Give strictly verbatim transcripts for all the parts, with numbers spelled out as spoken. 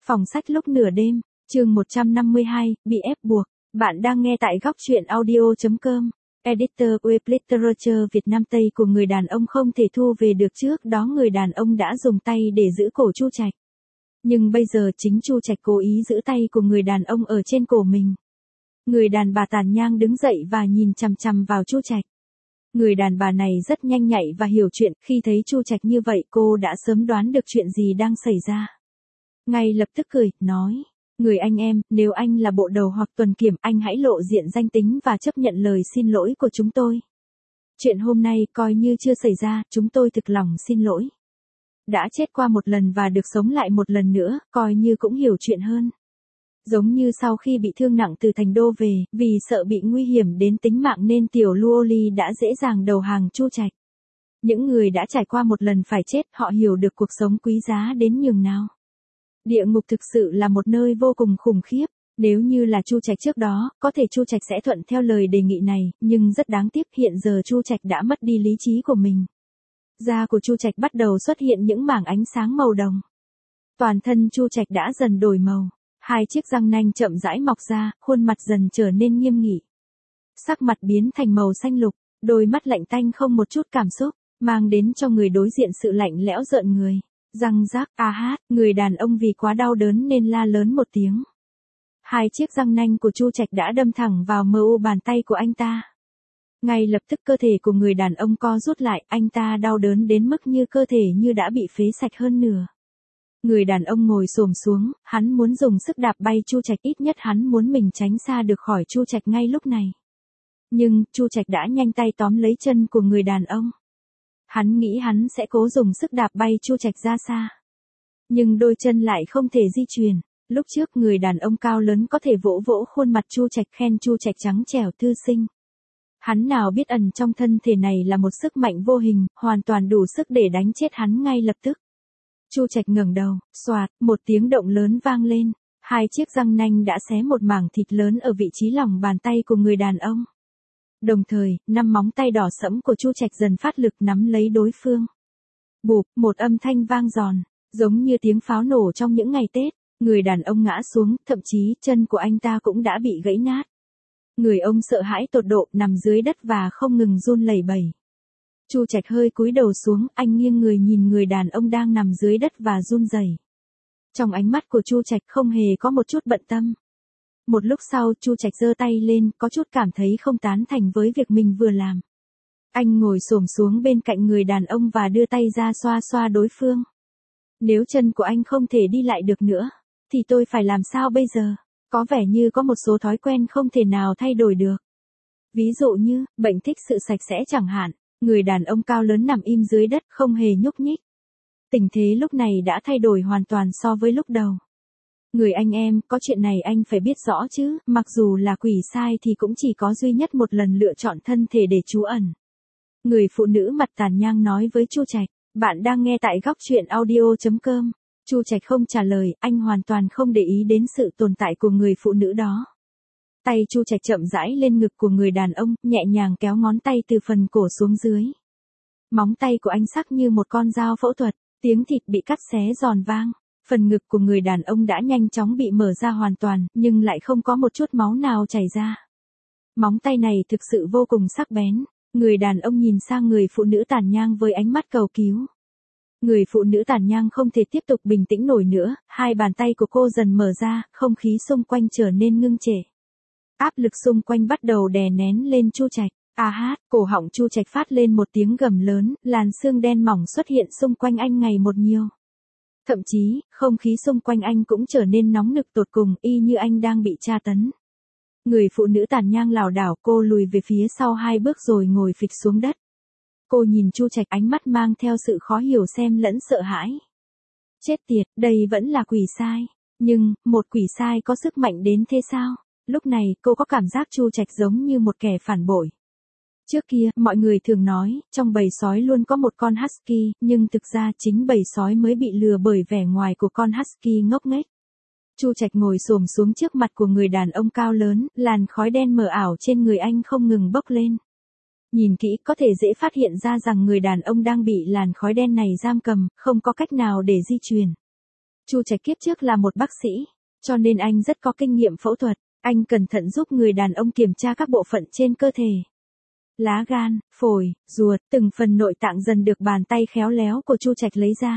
Phòng sách lúc nửa đêm, chương một trăm năm mươi hai, bị ép buộc. Bạn đang nghe tại góc truyện audio chấm com. Editor Web Literature Việt Nam Tây của người đàn ông không thể thu về được, trước đó người đàn ông đã dùng tay để giữ cổ Chu Trạch. Nhưng bây giờ chính Chu Trạch cố ý giữ tay của người đàn ông ở trên cổ mình. Người đàn bà tàn nhang đứng dậy và nhìn chằm chằm vào Chu Trạch. Người đàn bà này rất nhanh nhạy và hiểu chuyện, khi thấy Chu Trạch như vậy cô đã sớm đoán được chuyện gì đang xảy ra. Ngay lập tức cười, nói, người anh em, nếu anh là bộ đầu hoặc tuần kiểm, anh hãy lộ diện danh tính và chấp nhận lời xin lỗi của chúng tôi. Chuyện hôm nay coi như chưa xảy ra, chúng tôi thực lòng xin lỗi. Đã chết qua một lần và được sống lại một lần nữa, coi như cũng hiểu chuyện hơn. Giống như sau khi bị thương nặng từ thành đô về, vì sợ bị nguy hiểm đến tính mạng nên tiểu Luoli đã dễ dàng đầu hàng Chu Trạch. Những người đã trải qua một lần phải chết, họ hiểu được cuộc sống quý giá đến nhường nào. Địa ngục thực sự là một nơi vô cùng khủng khiếp. Nếu như là Chu Trạch trước đó, có thể Chu Trạch sẽ thuận theo lời đề nghị này, nhưng rất đáng tiếc hiện giờ Chu Trạch đã mất đi lý trí của mình. Da của Chu Trạch bắt đầu xuất hiện những mảng ánh sáng màu đồng. Toàn thân Chu Trạch đã dần đổi màu. Hai chiếc răng nanh chậm rãi mọc ra, khuôn mặt dần trở nên nghiêm nghị. Sắc mặt biến thành màu xanh lục, đôi mắt lạnh tanh không một chút cảm xúc, mang đến cho người đối diện sự lạnh lẽo rợn người. Răng rác, a hát, người đàn ông vì quá đau đớn nên la lớn một tiếng. Hai chiếc răng nanh của Chu Trạch đã đâm thẳng vào mờ u bàn tay của anh ta. Ngay lập tức cơ thể của người đàn ông co rút lại, anh ta đau đớn đến mức như cơ thể như đã bị phế sạch hơn nửa. Người đàn ông ngồi xổm xuống, hắn muốn dùng sức đạp bay Chu Trạch, ít nhất hắn muốn mình tránh xa được khỏi Chu Trạch ngay lúc này. Nhưng, Chu Trạch đã nhanh tay tóm lấy chân của người đàn ông. Hắn nghĩ hắn sẽ cố dùng sức đạp bay Chu Trạch ra xa. Nhưng đôi chân lại không thể di chuyển. Lúc trước người đàn ông cao lớn có thể vỗ vỗ khuôn mặt Chu Trạch khen Chu Trạch trắng trẻo thư sinh. Hắn nào biết ẩn trong thân thể này là một sức mạnh vô hình, hoàn toàn đủ sức để đánh chết hắn ngay lập tức. Chu Trạch ngẩng đầu, xoạt, một tiếng động lớn vang lên, hai chiếc răng nanh đã xé một mảng thịt lớn ở vị trí lòng bàn tay của người đàn ông. Đồng thời, năm móng tay đỏ sẫm của Chu Trạch dần phát lực nắm lấy đối phương. Bụp, một âm thanh vang giòn, giống như tiếng pháo nổ trong những ngày Tết, người đàn ông ngã xuống, thậm chí chân của anh ta cũng đã bị gãy nát. Người ông sợ hãi tột độ, nằm dưới đất và không ngừng run lẩy bẩy. Chu Trạch hơi cúi đầu xuống, anh nghiêng người nhìn người đàn ông đang nằm dưới đất và run rẩy. Trong ánh mắt của Chu Trạch không hề có một chút bận tâm. Một lúc sau, Chu Trạch giơ tay lên, có chút cảm thấy không tán thành với việc mình vừa làm. Anh ngồi xổm xuống bên cạnh người đàn ông và đưa tay ra xoa xoa đối phương. Nếu chân của anh không thể đi lại được nữa, thì tôi phải làm sao bây giờ? Có vẻ như có một số thói quen không thể nào thay đổi được. Ví dụ như, bệnh thích sự sạch sẽ chẳng hạn. Người đàn ông cao lớn nằm im dưới đất không hề nhúc nhích. Tình thế lúc này đã thay đổi hoàn toàn so với lúc đầu. Người anh em, có chuyện này anh phải biết rõ chứ, mặc dù là quỷ sai thì cũng chỉ có duy nhất một lần lựa chọn thân thể để trú ẩn. Người phụ nữ mặt tàn nhang nói với Chu Trạch, bạn đang nghe tại góc truyện audio chấm com. Chu Trạch không trả lời, anh hoàn toàn không để ý đến sự tồn tại của người phụ nữ đó. Tay Chu Trạch chậm rãi lên ngực của người đàn ông, nhẹ nhàng kéo ngón tay từ phần cổ xuống dưới. Móng tay của anh sắc như một con dao phẫu thuật, tiếng thịt bị cắt xé giòn vang. Phần ngực của người đàn ông đã nhanh chóng bị mở ra hoàn toàn, nhưng lại không có một chút máu nào chảy ra. Móng tay này thực sự vô cùng sắc bén. Người đàn ông nhìn sang người phụ nữ tàn nhang với ánh mắt cầu cứu. Người phụ nữ tàn nhang không thể tiếp tục bình tĩnh nổi nữa, hai bàn tay của cô dần mở ra, không khí xung quanh trở nên ngưng trệ. Áp lực xung quanh bắt đầu đè nén lên Chu Trạch. A hát, cổ họng Chu Trạch phát lên một tiếng gầm lớn, làn xương đen mỏng xuất hiện xung quanh anh ngày một nhiều. Thậm chí, không khí xung quanh anh cũng trở nên nóng nực tột cùng, y như anh đang bị tra tấn. Người phụ nữ tàn nhang lảo đảo, cô lùi về phía sau hai bước rồi ngồi phịch xuống đất. Cô nhìn Chu Trạch, ánh mắt mang theo sự khó hiểu xen lẫn sợ hãi. Chết tiệt, đây vẫn là quỷ sai. Nhưng, một quỷ sai có sức mạnh đến thế sao? Lúc này, cô có cảm giác Chu Trạch giống như một kẻ phản bội. Trước kia, mọi người thường nói, trong bầy sói luôn có một con husky, nhưng thực ra chính bầy sói mới bị lừa bởi vẻ ngoài của con husky ngốc nghếch. Chu Trạch ngồi xổm xuống trước mặt của người đàn ông cao lớn, làn khói đen mờ ảo trên người anh không ngừng bốc lên. Nhìn kỹ có thể dễ phát hiện ra rằng người đàn ông đang bị làn khói đen này giam cầm, không có cách nào để di chuyển. Chu Trạch kiếp trước là một bác sĩ, cho nên anh rất có kinh nghiệm phẫu thuật, anh cẩn thận giúp người đàn ông kiểm tra các bộ phận trên cơ thể. Lá gan, phổi, ruột, từng phần nội tạng dần được bàn tay khéo léo của Chu Trạch lấy ra.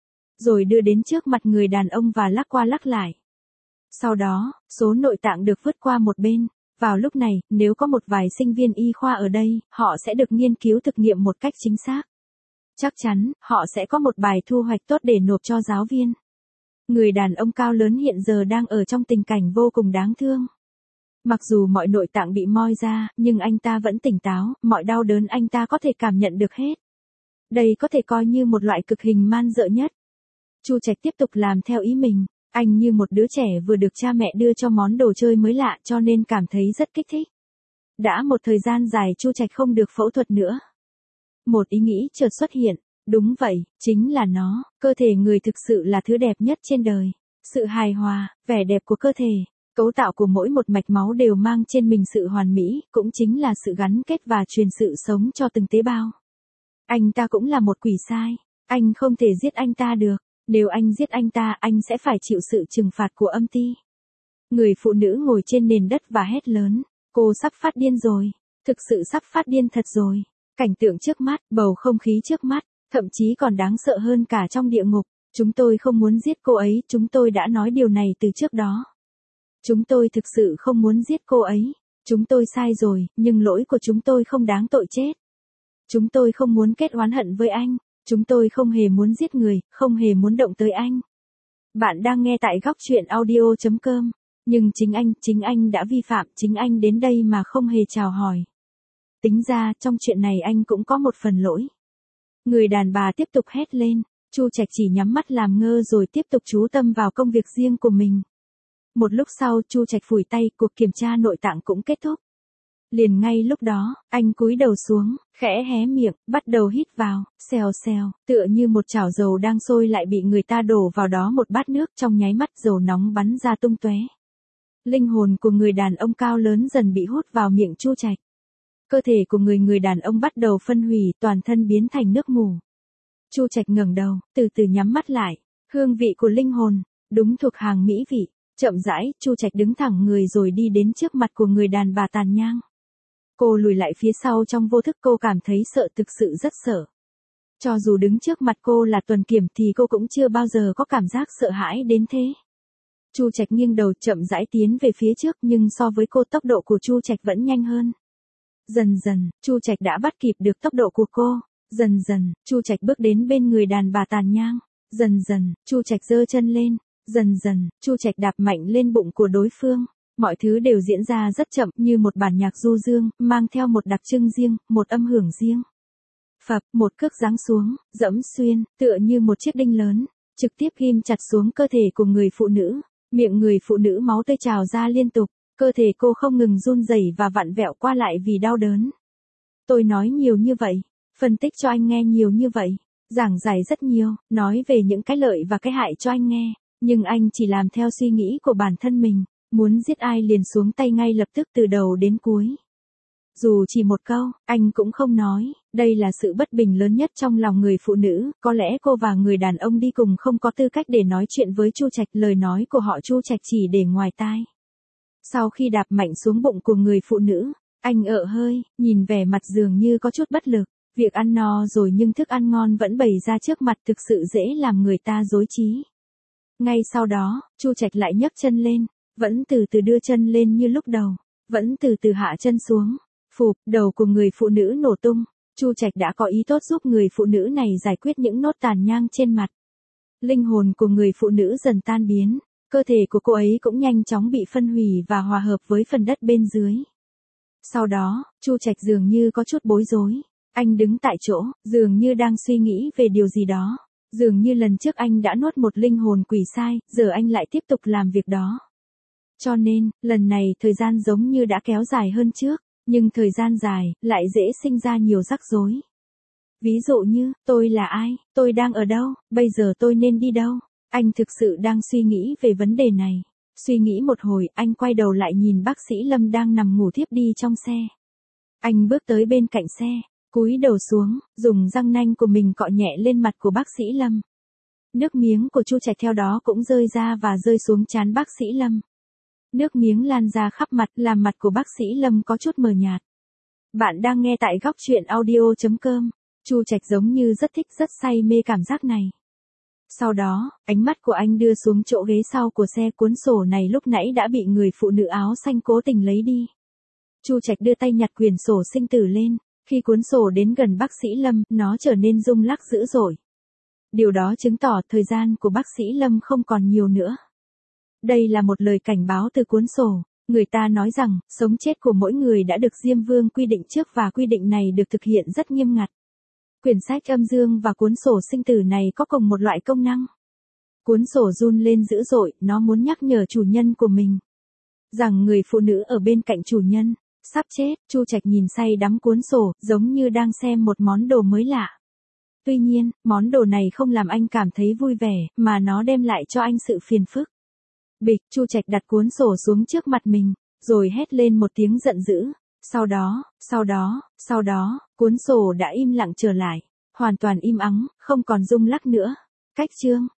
Rồi đưa đến trước mặt người đàn ông và lắc qua lắc lại. Sau đó, số nội tạng được vứt qua một bên. Vào lúc này, nếu có một vài sinh viên y khoa ở đây, họ sẽ được nghiên cứu thực nghiệm một cách chính xác. Chắc chắn, họ sẽ có một bài thu hoạch tốt để nộp cho giáo viên. Người đàn ông cao lớn hiện giờ đang ở trong tình cảnh vô cùng đáng thương. Mặc dù mọi nội tạng bị moi ra, nhưng anh ta vẫn tỉnh táo, mọi đau đớn anh ta có thể cảm nhận được hết. Đây có thể coi như một loại cực hình man dợ nhất. Chu Trạch tiếp tục làm theo ý mình, anh như một đứa trẻ vừa được cha mẹ đưa cho món đồ chơi mới lạ cho nên cảm thấy rất kích thích. Đã một thời gian dài Chu Trạch không được phẫu thuật nữa. Một ý nghĩ chợt xuất hiện, đúng vậy, chính là nó, cơ thể người thực sự là thứ đẹp nhất trên đời. Sự hài hòa, vẻ đẹp của cơ thể, cấu tạo của mỗi một mạch máu đều mang trên mình sự hoàn mỹ, cũng chính là sự gắn kết và truyền sự sống cho từng tế bào. Anh ta cũng là một quỷ sai, anh không thể giết anh ta được, nếu anh giết anh ta anh sẽ phải chịu sự trừng phạt của âm ty. Người phụ nữ ngồi trên nền đất và hét lớn, cô sắp phát điên rồi, thực sự sắp phát điên thật rồi. Cảnh tượng trước mắt, bầu không khí trước mắt, thậm chí còn đáng sợ hơn cả trong địa ngục. Chúng tôi không muốn giết cô ấy, chúng tôi đã nói điều này từ trước đó. Chúng tôi thực sự không muốn giết cô ấy. Chúng tôi sai rồi, nhưng lỗi của chúng tôi không đáng tội chết. Chúng tôi không muốn kết oán hận với anh. Chúng tôi không hề muốn giết người, không hề muốn động tới anh. Bạn đang nghe tại góc truyện audio chấm com. Nhưng chính anh, chính anh đã vi phạm, chính anh đến đây mà không hề chào hỏi. Tính ra, trong chuyện này anh cũng có một phần lỗi. Người đàn bà tiếp tục hét lên, Chu Trạch chỉ nhắm mắt làm ngơ rồi tiếp tục chú tâm vào công việc riêng của mình. Một lúc sau Chu Trạch phủi tay, cuộc kiểm tra nội tạng cũng kết thúc. Liền ngay lúc đó, anh cúi đầu xuống, khẽ hé miệng, bắt đầu hít vào, xèo xèo, tựa như một chảo dầu đang sôi lại bị người ta đổ vào đó một bát nước, trong nháy mắt dầu nóng bắn ra tung tóe. Linh hồn của người đàn ông cao lớn dần bị hút vào miệng Chu Trạch. Cơ thể của người người đàn ông bắt đầu phân hủy, toàn thân biến thành nước mù. Chu Trạch ngẩng đầu, từ từ nhắm mắt lại, hương vị của linh hồn, đúng thuộc hàng mỹ vị. Chậm rãi, Chu Trạch đứng thẳng người rồi đi đến trước mặt của người đàn bà tàn nhang. Cô lùi lại phía sau trong vô thức, cô cảm thấy sợ, thực sự rất sợ. Cho dù đứng trước mặt cô là Tuần Kiểm thì cô cũng chưa bao giờ có cảm giác sợ hãi đến thế. Chu Trạch nghiêng đầu chậm rãi tiến về phía trước, nhưng so với cô tốc độ của Chu Trạch vẫn nhanh hơn. Dần dần, Chu Trạch đã bắt kịp được tốc độ của cô. Dần dần, Chu Trạch bước đến bên người đàn bà tàn nhang. Dần dần, Chu Trạch giơ chân lên. Dần dần, Chu Trạch đạp mạnh lên bụng của đối phương. Mọi thứ đều diễn ra rất chậm, như một bản nhạc du dương, mang theo một đặc trưng riêng, một âm hưởng riêng. Phập, một cước giáng xuống, dẫm xuyên, tựa như một chiếc đinh lớn, trực tiếp ghim chặt xuống cơ thể của người phụ nữ. Miệng người phụ nữ máu tươi trào ra liên tục, cơ thể cô không ngừng run rẩy và vặn vẹo qua lại vì đau đớn. Tôi nói nhiều như vậy, phân tích cho anh nghe nhiều như vậy, giảng giải rất nhiều, nói về những cái lợi và cái hại cho anh nghe, nhưng anh chỉ làm theo suy nghĩ của bản thân mình, muốn giết ai liền xuống tay ngay lập tức từ đầu đến cuối. Dù chỉ một câu, anh cũng không nói, đây là sự bất bình lớn nhất trong lòng người phụ nữ, có lẽ cô và người đàn ông đi cùng không có tư cách để nói chuyện với Chu Trạch, lời nói của họ Chu Trạch chỉ để ngoài tai. Sau khi đạp mạnh xuống bụng của người phụ nữ, anh ợ hơi, nhìn vẻ mặt dường như có chút bất lực, việc ăn no rồi nhưng thức ăn ngon vẫn bày ra trước mặt thực sự dễ làm người ta rối trí. Ngay sau đó, Chu Trạch lại nhấc chân lên, vẫn từ từ đưa chân lên như lúc đầu, vẫn từ từ hạ chân xuống. Phụp, đầu của người phụ nữ nổ tung. Chu Trạch đã có ý tốt giúp người phụ nữ này giải quyết những nốt tàn nhang trên mặt. Linh hồn của người phụ nữ dần tan biến, cơ thể của cô ấy cũng nhanh chóng bị phân hủy và hòa hợp với phần đất bên dưới. Sau đó, Chu Trạch dường như có chút bối rối. Anh đứng tại chỗ, dường như đang suy nghĩ về điều gì đó. Dường như lần trước anh đã nuốt một linh hồn quỷ sai, giờ anh lại tiếp tục làm việc đó. Cho nên, lần này thời gian giống như đã kéo dài hơn trước. Nhưng thời gian dài, lại dễ sinh ra nhiều rắc rối. Ví dụ như, tôi là ai, tôi đang ở đâu, bây giờ tôi nên đi đâu. Anh thực sự đang suy nghĩ về vấn đề này. Suy nghĩ một hồi, anh quay đầu lại nhìn bác sĩ Lâm đang nằm ngủ thiếp đi trong xe. Anh bước tới bên cạnh xe, cúi đầu xuống, dùng răng nanh của mình cọ nhẹ lên mặt của bác sĩ Lâm. Nước miếng của Chu Trạch theo đó cũng rơi ra và rơi xuống trán bác sĩ Lâm. Nước miếng lan ra khắp mặt, làm mặt của bác sĩ Lâm có chút mờ nhạt. Bạn đang nghe tại góc truyện audio chấm com. Chu Trạch giống như rất thích rất say mê cảm giác này. Sau đó, ánh mắt của anh đưa xuống chỗ ghế sau của xe, cuốn sổ này lúc nãy đã bị người phụ nữ áo xanh cố tình lấy đi. Chu Trạch đưa tay nhặt quyển sổ sinh tử lên, khi cuốn sổ đến gần bác sĩ Lâm, nó trở nên rung lắc dữ dội. Điều đó chứng tỏ thời gian của bác sĩ Lâm không còn nhiều nữa. Đây là một lời cảnh báo từ cuốn sổ. Người ta nói rằng, sống chết của mỗi người đã được Diêm Vương quy định trước và quy định này được thực hiện rất nghiêm ngặt. Quyển sách âm dương và cuốn sổ sinh tử này có cùng một loại công năng. Cuốn sổ run lên dữ dội, nó muốn nhắc nhở chủ nhân của mình rằng người phụ nữ ở bên cạnh chủ nhân sắp chết. Chu Trạch nhìn say đắm cuốn sổ, giống như đang xem một món đồ mới lạ. Tuy nhiên, món đồ này không làm anh cảm thấy vui vẻ, mà nó đem lại cho anh sự phiền phức. Bịch, Chu Trạch đặt cuốn sổ xuống trước mặt mình, rồi hét lên một tiếng giận dữ. Sau đó, sau đó, sau đó, cuốn sổ đã im lặng trở lại, hoàn toàn im ắng, không còn rung lắc nữa. Cách chương